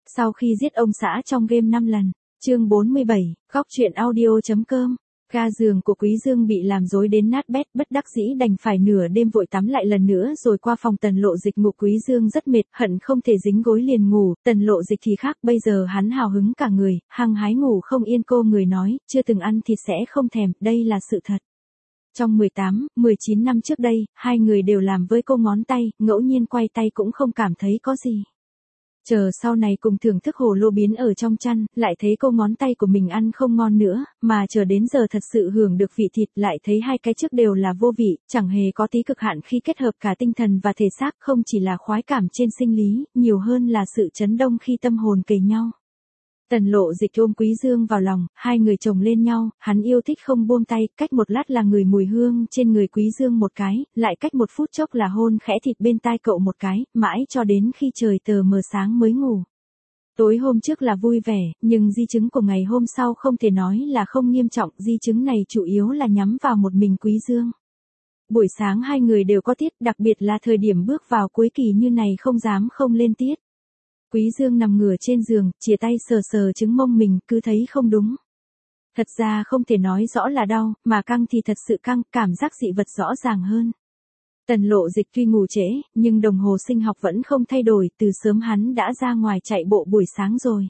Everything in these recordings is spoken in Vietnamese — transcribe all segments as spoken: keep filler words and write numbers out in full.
Sau khi giết ông xã trong game năm lần. Chương bốn mươi bảy, góc truyện audio.com. Ga giường của Quý Dương bị làm rối đến nát bét, bất đắc dĩ đành phải nửa đêm vội tắm lại lần nữa rồi qua phòng Tần Lộ Dịch ngủ. Quý Dương rất mệt, hận không thể dính gối liền ngủ. Tần Lộ Dịch thì khác, bây giờ hắn hào hứng cả người, hăng hái ngủ không yên. Cô người nói, chưa từng ăn thịt sẽ không thèm, đây là sự thật. Trong mười tám, mười chín năm trước đây, hai người đều làm với cô ngón tay, ngẫu nhiên quay tay cũng không cảm thấy có gì. Chờ sau này cùng thưởng thức hồ lô biến ở trong chăn, lại thấy cô ngón tay của mình ăn không ngon nữa, mà chờ đến giờ thật sự hưởng được vị thịt lại thấy hai cái trước đều là vô vị, chẳng hề có tí cực hạn khi kết hợp cả tinh thần và thể xác, không chỉ là khoái cảm trên sinh lý, nhiều hơn là sự chấn động khi tâm hồn kề nhau. Tần Lộ Dịch ôm Quý Dương vào lòng, hai người chồng lên nhau, hắn yêu thích không buông tay, cách một lát là ngửi mùi hương trên người Quý Dương một cái, lại cách một phút chốc là hôn khẽ thịt bên tai cậu một cái, mãi cho đến khi trời tờ mờ sáng mới ngủ. Tối hôm trước là vui vẻ, nhưng di chứng của ngày hôm sau không thể nói là không nghiêm trọng, di chứng này chủ yếu là nhắm vào một mình Quý Dương. Buổi sáng hai người đều có tiết, đặc biệt là thời điểm bước vào cuối kỳ như này không dám không lên tiết. Quý Dương nằm ngửa trên giường, chìa tay sờ sờ trứng mông mình, cứ thấy không đúng. Thật ra không thể nói rõ là đau, mà căng thì thật sự căng, cảm giác dị vật rõ ràng hơn. Tần Lộ Dịch tuy ngủ trễ, nhưng đồng hồ sinh học vẫn không thay đổi, từ sớm hắn đã ra ngoài chạy bộ buổi sáng rồi.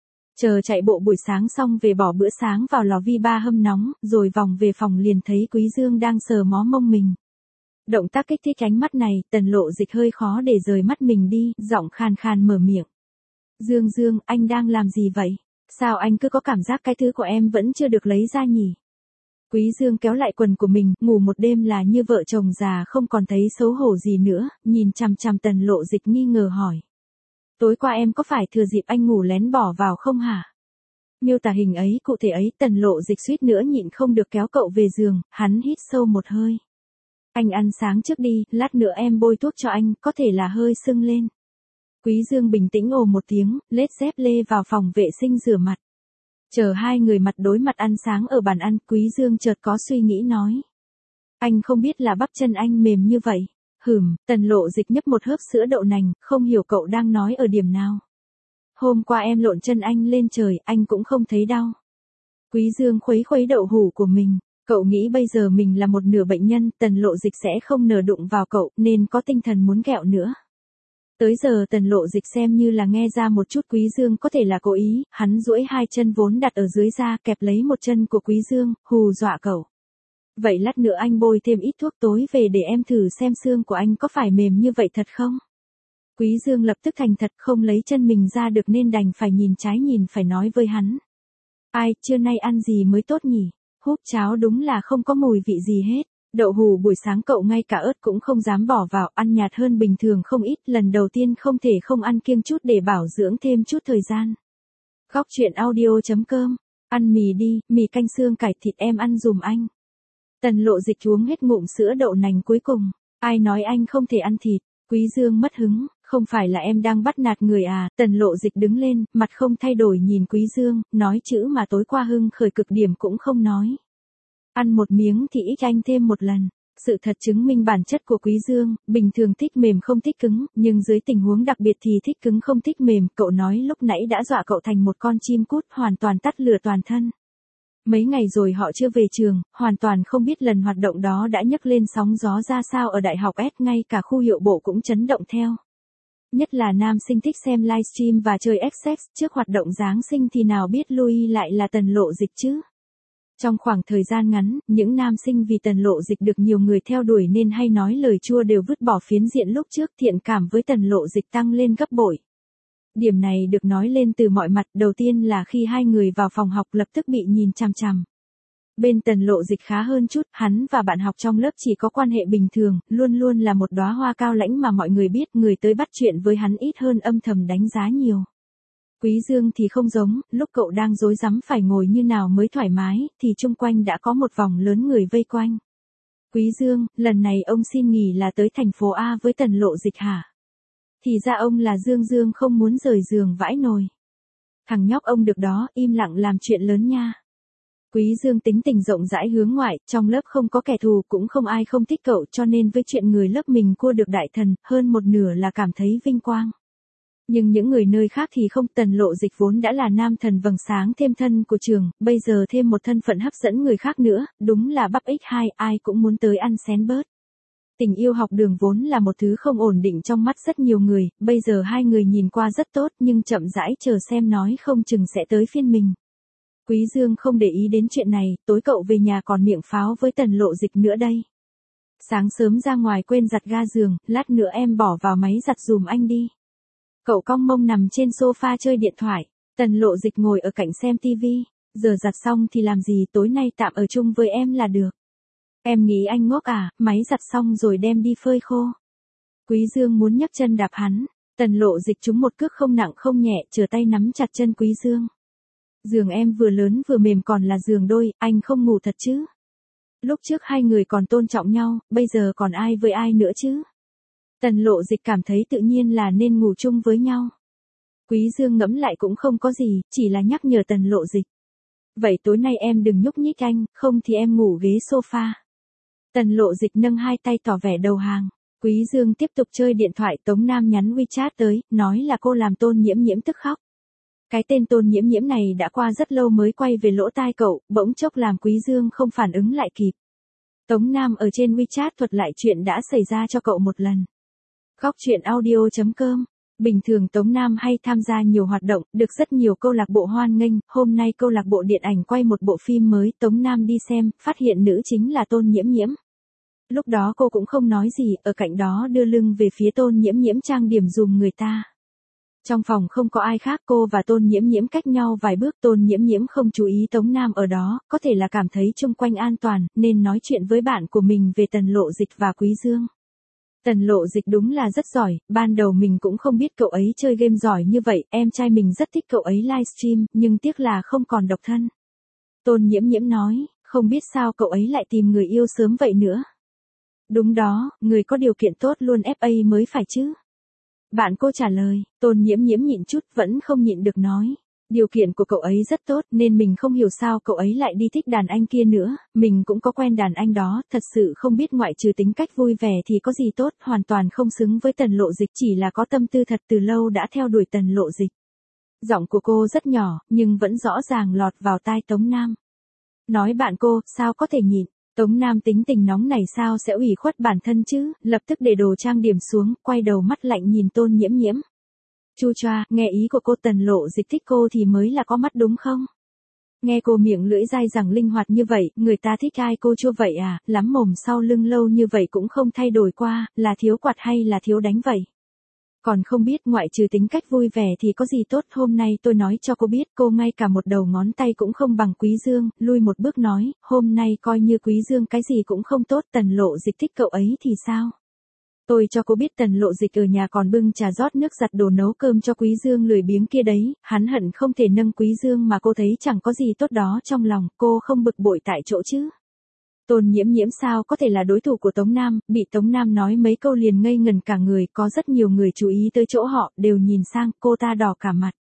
Chờ chạy bộ buổi sáng xong về bỏ bữa sáng vào lò vi ba hâm nóng, rồi vòng về phòng liền thấy Quý Dương đang sờ mó mông mình. Động tác kích thích ánh mắt này, Tần Lộ Dịch hơi khó để rời mắt mình đi, giọng khàn khàn mở miệng. Dương Dương, anh đang làm gì vậy? Sao anh cứ có cảm giác cái thứ của em vẫn chưa được lấy ra nhỉ? Quý Dương kéo lại quần của mình, ngủ một đêm là như vợ chồng già không còn thấy xấu hổ gì nữa, nhìn chằm chằm Tần Lộ Dịch nghi ngờ hỏi. Tối qua em có phải thừa dịp anh ngủ lén bỏ vào không hả? Miêu tả hình ấy cụ thể ấy, Tần Lộ Dịch suýt nữa nhịn không được kéo cậu về giường, hắn hít sâu một hơi. Anh ăn sáng trước đi, lát nữa em bôi thuốc cho anh, có thể là hơi sưng lên. Quý Dương bình tĩnh ồ một tiếng, lết dép lê vào phòng vệ sinh rửa mặt. Chờ hai người mặt đối mặt ăn sáng ở bàn ăn, Quý Dương chợt có suy nghĩ nói. Anh không biết là bắp chân anh mềm như vậy. Hửm, Tần Lộ Dịch nhấp một hớp sữa đậu nành, không hiểu cậu đang nói ở điểm nào. Hôm qua em lộn chân anh lên trời, anh cũng không thấy đau. Quý Dương khuấy khuấy đậu hủ của mình. Cậu nghĩ bây giờ mình là một nửa bệnh nhân, Tần Lộ Dịch sẽ không nở đụng vào cậu, nên có tinh thần muốn ghẹo nữa. Tới giờ Tần Lộ Dịch xem như là nghe ra một chút Quý Dương có thể là cố ý, hắn duỗi hai chân vốn đặt ở dưới da kẹp lấy một chân của Quý Dương, hù dọa cậu. Vậy lát nữa anh bôi thêm ít thuốc tối về để em thử xem xương của anh có phải mềm như vậy thật không? Quý Dương lập tức thành thật không lấy chân mình ra được nên đành phải nhìn trái nhìn phải nói với hắn. Ai, trưa nay ăn gì mới tốt nhỉ? Húp cháo đúng là không có mùi vị gì hết. Đậu hủ buổi sáng cậu ngay cả ớt cũng không dám bỏ vào, ăn nhạt hơn bình thường không ít, lần đầu tiên không thể không ăn kiêng chút để bảo dưỡng thêm chút thời gian. Góc truyện audio.com, ăn mì đi, mì canh xương cải thịt em ăn dùm anh. Tần Lộ Dịch uống hết ngụm sữa đậu nành cuối cùng, ai nói anh không thể ăn thịt, Quý Dương mất hứng, không phải là em đang bắt nạt người à? Tần Lộ Dịch đứng lên, mặt không thay đổi nhìn Quý Dương, nói chữ mà tối qua hưng khởi cực điểm cũng không nói. Ăn một miếng thì ít anh thêm một lần. Sự thật chứng minh bản chất của Quý Dương, bình thường thích mềm không thích cứng, nhưng dưới tình huống đặc biệt thì thích cứng không thích mềm. Cậu nói lúc nãy đã dọa cậu thành một con chim cút, hoàn toàn tắt lửa toàn thân. Mấy ngày rồi họ chưa về trường, hoàn toàn không biết lần hoạt động đó đã nhấc lên sóng gió ra sao ở Đại học S, ngay cả khu hiệu bộ cũng chấn động theo. Nhất là nam sinh thích xem livestream và chơi Access, trước hoạt động Giáng sinh thì nào biết Louis lại là Tần Lộ Dịch chứ. Trong khoảng thời gian ngắn, những nam sinh vì Tần Lộ Dịch được nhiều người theo đuổi nên hay nói lời chua đều vứt bỏ phiến diện lúc trước, thiện cảm với Tần Lộ Dịch tăng lên gấp bội. Điểm này được nói lên từ mọi mặt, đầu tiên là khi hai người vào phòng học lập tức bị nhìn chằm chằm. Bên Tần Lộ Dịch khá hơn chút, hắn và bạn học trong lớp chỉ có quan hệ bình thường, luôn luôn là một đóa hoa cao lãnh mà mọi người biết, người tới bắt chuyện với hắn ít hơn âm thầm đánh giá nhiều. Quý Dương thì không giống, lúc cậu đang rối rắm phải ngồi như nào mới thoải mái, thì chung quanh đã có một vòng lớn người vây quanh. Quý Dương, lần này ông xin nghỉ là tới thành phố A với Tần Lộ Dịch hả? Thì ra ông là Dương Dương không muốn rời giường vãi nồi. Thằng nhóc ông được đó, im lặng làm chuyện lớn nha. Quý Dương tính tình rộng rãi hướng ngoại, trong lớp không có kẻ thù cũng không ai không thích cậu, cho nên với chuyện người lớp mình cua được đại thần, hơn một nửa là cảm thấy vinh quang. Nhưng những người nơi khác thì không, Tần Lộ Dịch vốn đã là nam thần vầng sáng thêm thân của trường, bây giờ thêm một thân phận hấp dẫn người khác nữa, đúng là bắp ích hai, ai cũng muốn tới ăn xén bớt. Tình yêu học đường vốn là một thứ không ổn định trong mắt rất nhiều người, bây giờ hai người nhìn qua rất tốt nhưng chậm rãi chờ xem nói không chừng sẽ tới phiên mình. Quý Dương không để ý đến chuyện này, tối cậu về nhà còn miệng pháo với Tần Lộ Dịch nữa đây. Sáng sớm ra ngoài quên giặt ga giường, lát nữa em bỏ vào máy giặt dùm anh đi. Cậu cong mông nằm trên sofa chơi điện thoại, Tần Lộ Dịch ngồi ở cạnh xem tivi, giờ giặt xong thì làm gì, tối nay tạm ở chung với em là được. Em nghĩ anh ngốc à, máy giặt xong rồi đem đi phơi khô. Quý Dương muốn nhấc chân đạp hắn, Tần Lộ Dịch trúng một cước không nặng không nhẹ, trở tay nắm chặt chân Quý Dương. Giường em vừa lớn vừa mềm còn là giường đôi, anh không ngủ thật chứ? Lúc trước hai người còn tôn trọng nhau, bây giờ còn ai với ai nữa chứ? Tần Lộ Dịch cảm thấy tự nhiên là nên ngủ chung với nhau. Quý Dương ngẫm lại cũng không có gì, chỉ là nhắc nhở Tần Lộ Dịch. Vậy tối nay em đừng nhúc nhích anh, không thì em ngủ ghế sofa. Tần Lộ Dịch nâng hai tay tỏ vẻ đầu hàng. Quý Dương tiếp tục chơi điện thoại, Tống Nam nhắn WeChat tới, nói là cô làm Tôn Nhiễm Nhiễm tức khóc. Cái tên Tôn Nhiễm Nhiễm này đã qua rất lâu mới quay về lỗ tai cậu, bỗng chốc làm Quý Dương không phản ứng lại kịp. Tống Nam ở trên WeChat thuật lại chuyện đã xảy ra cho cậu một lần. Góc truyện audio chấm com. Bình thường Tống Nam hay tham gia nhiều hoạt động, được rất nhiều câu lạc bộ hoan nghênh, hôm nay câu lạc bộ điện ảnh quay một bộ phim mới, Tống Nam đi xem, phát hiện nữ chính là Tôn Nhiễm Nhiễm. Lúc đó cô cũng không nói gì, ở cạnh đó đưa lưng về phía Tôn Nhiễm Nhiễm trang điểm dùm người ta. Trong phòng không có ai khác, cô và Tôn Nhiễm Nhiễm cách nhau vài bước, Tôn Nhiễm Nhiễm không chú ý Tống Nam ở đó, có thể là cảm thấy chung quanh an toàn, nên nói chuyện với bạn của mình về Tần Lộ Dịch và Quý Dương. Tần Lộ Dịch đúng là rất giỏi, ban đầu mình cũng không biết cậu ấy chơi game giỏi như vậy, em trai mình rất thích cậu ấy livestream, nhưng tiếc là không còn độc thân. Tôn Nhiễm Nhiễm nói, không biết sao cậu ấy lại tìm người yêu sớm vậy nữa. Đúng đó, người có điều kiện tốt luôn ép a mới phải chứ. Bạn cô trả lời, Tôn Nhiễm Nhiễm nhịn chút vẫn không nhịn được nói. Điều kiện của cậu ấy rất tốt nên mình không hiểu sao cậu ấy lại đi thích đàn anh kia nữa, mình cũng có quen đàn anh đó, thật sự không biết ngoại trừ tính cách vui vẻ thì có gì tốt, hoàn toàn không xứng với Tần Lộ Dịch, chỉ là có tâm tư thật từ lâu đã theo đuổi Tần Lộ Dịch. Giọng của cô rất nhỏ, nhưng vẫn rõ ràng lọt vào tai Tống Nam. Nói bạn cô, sao có thể nhịn, Tống Nam tính tình nóng này sao sẽ ủy khuất bản thân chứ, lập tức để đồ trang điểm xuống, quay đầu mắt lạnh nhìn Tôn Nhiễm Nhiễm. Chu choa, nghe ý của cô, Tần Lộ Dịch thích cô thì mới là có mắt đúng không? Nghe cô miệng lưỡi dai dẳng linh hoạt như vậy, người ta thích ai cô chua vậy à, lắm mồm sau lưng lâu như vậy cũng không thay đổi qua, là thiếu quạt hay là thiếu đánh vậy? Còn không biết ngoại trừ tính cách vui vẻ thì có gì tốt, hôm nay tôi nói cho cô biết, cô ngay cả một đầu ngón tay cũng không bằng Quý Dương, lui một bước nói, hôm nay coi như Quý Dương cái gì cũng không tốt, Tần Lộ Dịch thích cậu ấy thì sao? Tôi cho cô biết Tần Lộ Dịch ở nhà còn bưng trà rót nước giặt đồ nấu cơm cho Quý Dương lười biếng kia đấy, hắn hận không thể nâng Quý Dương mà cô thấy chẳng có gì tốt đó trong lòng, cô không bực bội tại chỗ chứ. Tôn Nhiễm Nhiễm sao có thể là đối thủ của Tống Nam, bị Tống Nam nói mấy câu liền ngây ngần cả người, có rất nhiều người chú ý tới chỗ họ, đều nhìn sang, cô ta đỏ cả mặt.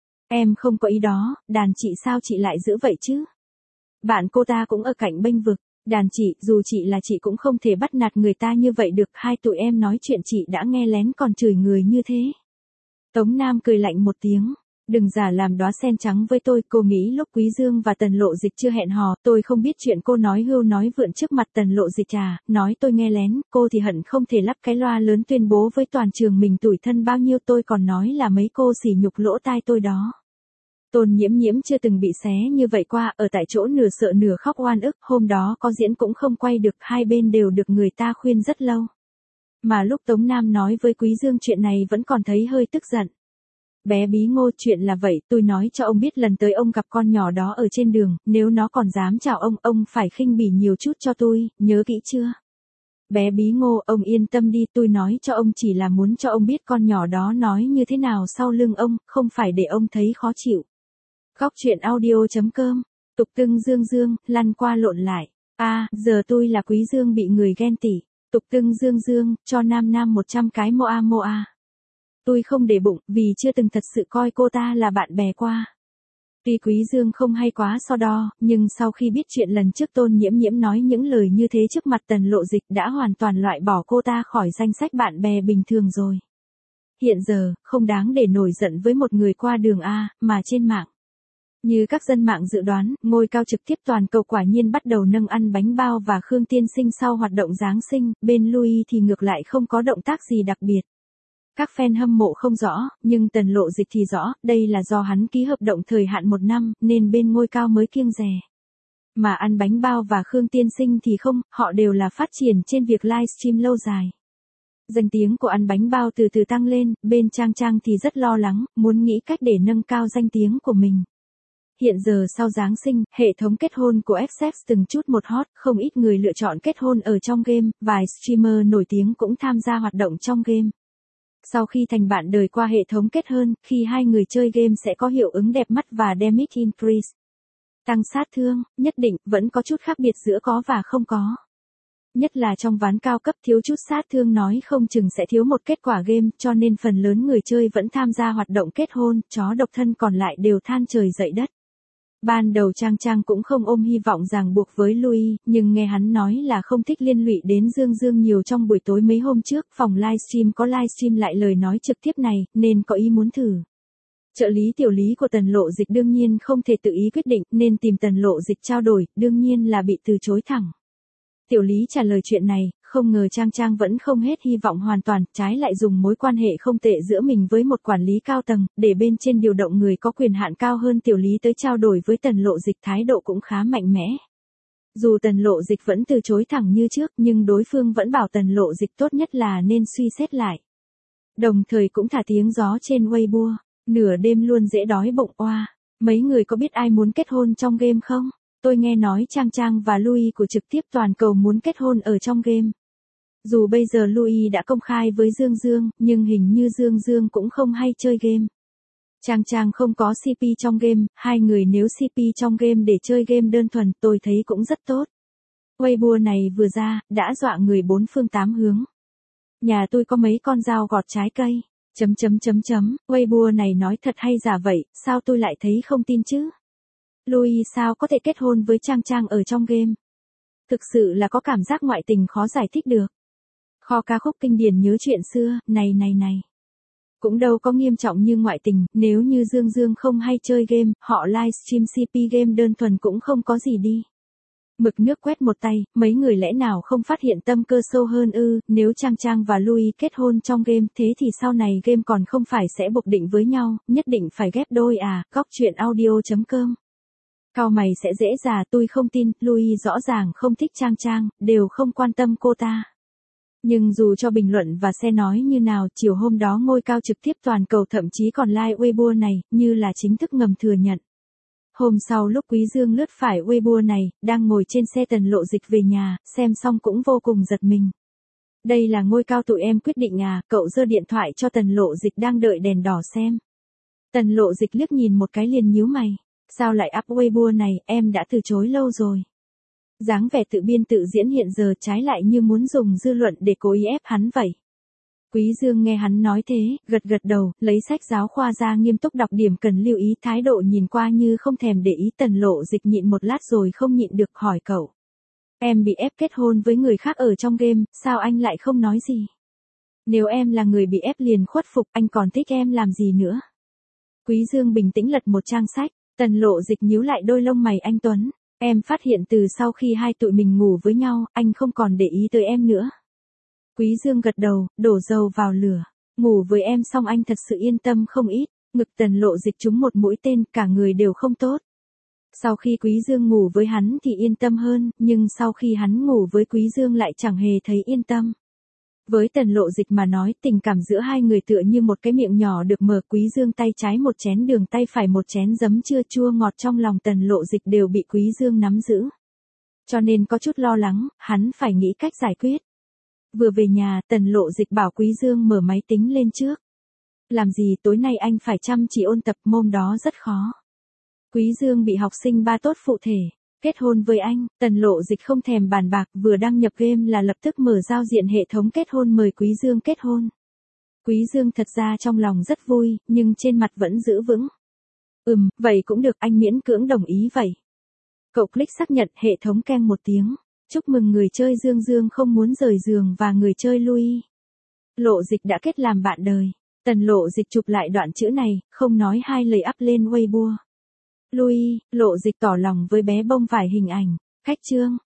Em không có ý đó, đàn chị sao chị lại giữ vậy chứ? Bạn cô ta cũng ở cạnh bênh vực. Đàn chị, dù chị là chị cũng không thể bắt nạt người ta như vậy được, hai tụi em nói chuyện chị đã nghe lén còn chửi người như thế. Tống Nam cười lạnh một tiếng, đừng giả làm đóa sen trắng với tôi, cô nghĩ lúc Quý Dương và Tần Lộ Dịch chưa hẹn hò, tôi không biết chuyện, cô nói hưu nói vượn trước mặt Tần Lộ Dịch à, nói tôi nghe lén, cô thì hận không thể lắp cái loa lớn tuyên bố với toàn trường mình tủi thân bao nhiêu, tôi còn nói là mấy cô sỉ nhục lỗ tai tôi đó. Tôn Nhiễm Nhiễm chưa từng bị xé như vậy qua, ở tại chỗ nửa sợ nửa khóc oan ức, hôm đó có diễn cũng không quay được, hai bên đều được người ta khuyên rất lâu. Mà lúc Tống Nam nói với Quý Dương chuyện này vẫn còn thấy hơi tức giận. Bé Bí Ngô, chuyện là vậy, tôi nói cho ông biết lần tới ông gặp con nhỏ đó ở trên đường, nếu nó còn dám chào ông, ông phải khinh bỉ nhiều chút cho tôi, nhớ kỹ chưa? Bé Bí Ngô, ông yên tâm đi, tôi nói cho ông chỉ là muốn cho ông biết con nhỏ đó nói như thế nào sau lưng ông, không phải để ông thấy khó chịu. Góc truyện audio chấm com. Tục tưng Dương Dương, lăn qua lộn lại. A, à, giờ tôi là Quý Dương bị người ghen tị. Tục tưng Dương Dương, cho Nam Nam một trăm cái moa moa. Tôi không để bụng, vì chưa từng thật sự coi cô ta là bạn bè qua. Tuy Quý Dương không hay quá so đo, nhưng sau khi biết chuyện lần trước Tôn Nhiễm Nhiễm nói những lời như thế trước mặt Tần Lộ Dịch đã hoàn toàn loại bỏ cô ta khỏi danh sách bạn bè bình thường rồi. Hiện giờ, không đáng để nổi giận với một người qua đường A, mà trên mạng. Như các dân mạng dự đoán, ngôi cao trực tiếp toàn cầu quả nhiên bắt đầu nâng ăn bánh bao và Khương Tiên Sinh sau hoạt động Giáng sinh, bên Louis thì ngược lại không có động tác gì đặc biệt. Các fan hâm mộ không rõ, nhưng Tần Lộ Dịch thì rõ, đây là do hắn ký hợp đồng thời hạn một năm, nên bên ngôi cao mới kiêng dè. Mà ăn bánh bao và Khương Tiên Sinh thì không, họ đều là phát triển trên việc livestream lâu dài. Danh tiếng của ăn bánh bao từ từ tăng lên, bên Trang Trang thì rất lo lắng, muốn nghĩ cách để nâng cao danh tiếng của mình. Hiện giờ sau Giáng sinh, hệ thống kết hôn của ép ép từng chút một hot, không ít người lựa chọn kết hôn ở trong game, vài streamer nổi tiếng cũng tham gia hoạt động trong game. Sau khi thành bạn đời qua hệ thống kết hôn, khi hai người chơi game sẽ có hiệu ứng đẹp mắt và damage increase. Tăng sát thương, nhất định, vẫn có chút khác biệt giữa có và không có. Nhất là trong ván cao cấp thiếu chút sát thương nói không chừng sẽ thiếu một kết quả game, cho nên phần lớn người chơi vẫn tham gia hoạt động kết hôn, chó độc thân còn lại đều than trời dậy đất. Ban đầu Trang Trang cũng không ôm hy vọng ràng buộc với Louis, nhưng nghe hắn nói là không thích liên lụy đến Dương Dương nhiều trong buổi tối mấy hôm trước, phòng livestream có livestream lại lời nói trực tiếp này, nên có ý muốn thử. Trợ lý tiểu lý của Tần Lộ Dịch đương nhiên không thể tự ý quyết định, nên tìm Tần Lộ Dịch trao đổi, đương nhiên là bị từ chối thẳng. Tiểu lý trả lời chuyện này, không ngờ Trang Trang vẫn không hết hy vọng hoàn toàn, trái lại dùng mối quan hệ không tệ giữa mình với một quản lý cao tầng, để bên trên điều động người có quyền hạn cao hơn tiểu lý tới trao đổi với Tần Lộ Dịch, thái độ cũng khá mạnh mẽ. Dù Tần Lộ Dịch vẫn từ chối thẳng như trước, nhưng đối phương vẫn bảo Tần Lộ Dịch tốt nhất là nên suy xét lại. Đồng thời cũng thả tiếng gió trên Weibo, nửa đêm luôn dễ đói bụng oa. Mấy người có biết ai muốn kết hôn trong game không? Tôi nghe nói Trang Trang và Louis của trực tiếp toàn cầu muốn kết hôn ở trong game. Dù bây giờ Louis đã công khai với Dương Dương, nhưng hình như Dương Dương cũng không hay chơi game. Trang Trang không có xê pê trong game, hai người nếu xê pê trong game để chơi game đơn thuần tôi thấy cũng rất tốt. Weibo này vừa ra, đã dọa người bốn phương tám hướng. Nhà tôi có mấy con dao gọt trái cây. Chấm chấm chấm chấm, Weibo này nói thật hay giả vậy, sao tôi lại thấy không tin chứ? Louis sao có thể kết hôn với Trang Trang ở trong game? Thực sự là có cảm giác ngoại tình khó giải thích được. Kho ca khúc kinh điển nhớ chuyện xưa, này này này. Cũng đâu có nghiêm trọng như ngoại tình, nếu như Dương Dương không hay chơi game, họ livestream xê pê game đơn thuần cũng không có gì đi. Mực nước quét một tay, mấy người lẽ nào không phát hiện tâm cơ sâu hơn ư, nếu Trang Trang và Louis kết hôn trong game thế thì sau này game còn không phải sẽ buộc định với nhau, nhất định phải ghép đôi à, góc truyện audio chấm com. Cao mày sẽ dễ già, tôi không tin, Louis rõ ràng không thích Trang Trang, đều không quan tâm cô ta. Nhưng dù cho bình luận và xe nói như nào, chiều hôm đó ngôi cao trực tiếp toàn cầu thậm chí còn like Weibo này, như là chính thức ngầm thừa nhận. Hôm sau lúc Quý Dương lướt phải Weibo này, đang ngồi trên xe Tần Lộ Dịch về nhà, xem xong cũng vô cùng giật mình. Đây là ngôi cao tụi em quyết định à, cậu giơ điện thoại cho Tần Lộ Dịch đang đợi đèn đỏ xem. Tần Lộ Dịch liếc nhìn một cái liền nhíu mày. Sao lại up Weibo này, em đã từ chối lâu rồi. Dáng vẻ tự biên tự diễn hiện giờ trái lại như muốn dùng dư luận để cố ý ép hắn vậy. Quý Dương nghe hắn nói thế, gật gật đầu, lấy sách giáo khoa ra nghiêm túc đọc điểm cần lưu ý, thái độ nhìn qua như không thèm để ý. Tần Lộ Dịch nhịn một lát rồi không nhịn được hỏi cậu. Em bị ép kết hôn với người khác ở trong game, sao anh lại không nói gì? Nếu em là người bị ép liền khuất phục, anh còn thích em làm gì nữa? Quý Dương bình tĩnh lật một trang sách, Tần Lộ Dịch nhíu lại đôi lông mày anh Tuấn. Em phát hiện từ sau khi hai tụi mình ngủ với nhau, anh không còn để ý tới em nữa. Quý Dương gật đầu, đổ dầu vào lửa. Ngủ với em xong anh thật sự yên tâm không ít. Ngực Tần Lộ Dịch trúng một mũi tên, cả người đều không tốt. Sau khi Quý Dương ngủ với hắn thì yên tâm hơn, nhưng sau khi hắn ngủ với Quý Dương lại chẳng hề thấy yên tâm. Với Tần Lộ Dịch mà nói, tình cảm giữa hai người tựa như một cái miệng nhỏ được mở. Quý Dương tay trái một chén đường, tay phải một chén giấm chưa chua ngọt, trong lòng Tần Lộ Dịch đều bị Quý Dương nắm giữ. Cho nên có chút lo lắng, hắn phải nghĩ cách giải quyết. Vừa về nhà, Tần Lộ Dịch bảo Quý Dương mở máy tính lên trước. Làm gì, tối nay anh phải chăm chỉ ôn tập, môn đó rất khó. Quý Dương bị học sinh ba tốt phụ thể. Kết hôn với anh, Tần Lộ Dịch không thèm bàn bạc, vừa đăng nhập game là lập tức mở giao diện hệ thống kết hôn mời Quý Dương kết hôn. Quý Dương thật ra trong lòng rất vui, nhưng trên mặt vẫn giữ vững. Ừm, vậy cũng được, anh miễn cưỡng đồng ý vậy. Cậu click xác nhận, hệ thống keng một tiếng. Chúc mừng người chơi Dương Dương không muốn rời giường và người chơi Louis. Lộ Dịch đã kết làm bạn đời. Tần Lộ Dịch chụp lại đoạn chữ này, không nói hai lời up lên Weibo. Louis, Lộ Dịch tỏ lòng với bé bông vải hình ảnh. Khách chương.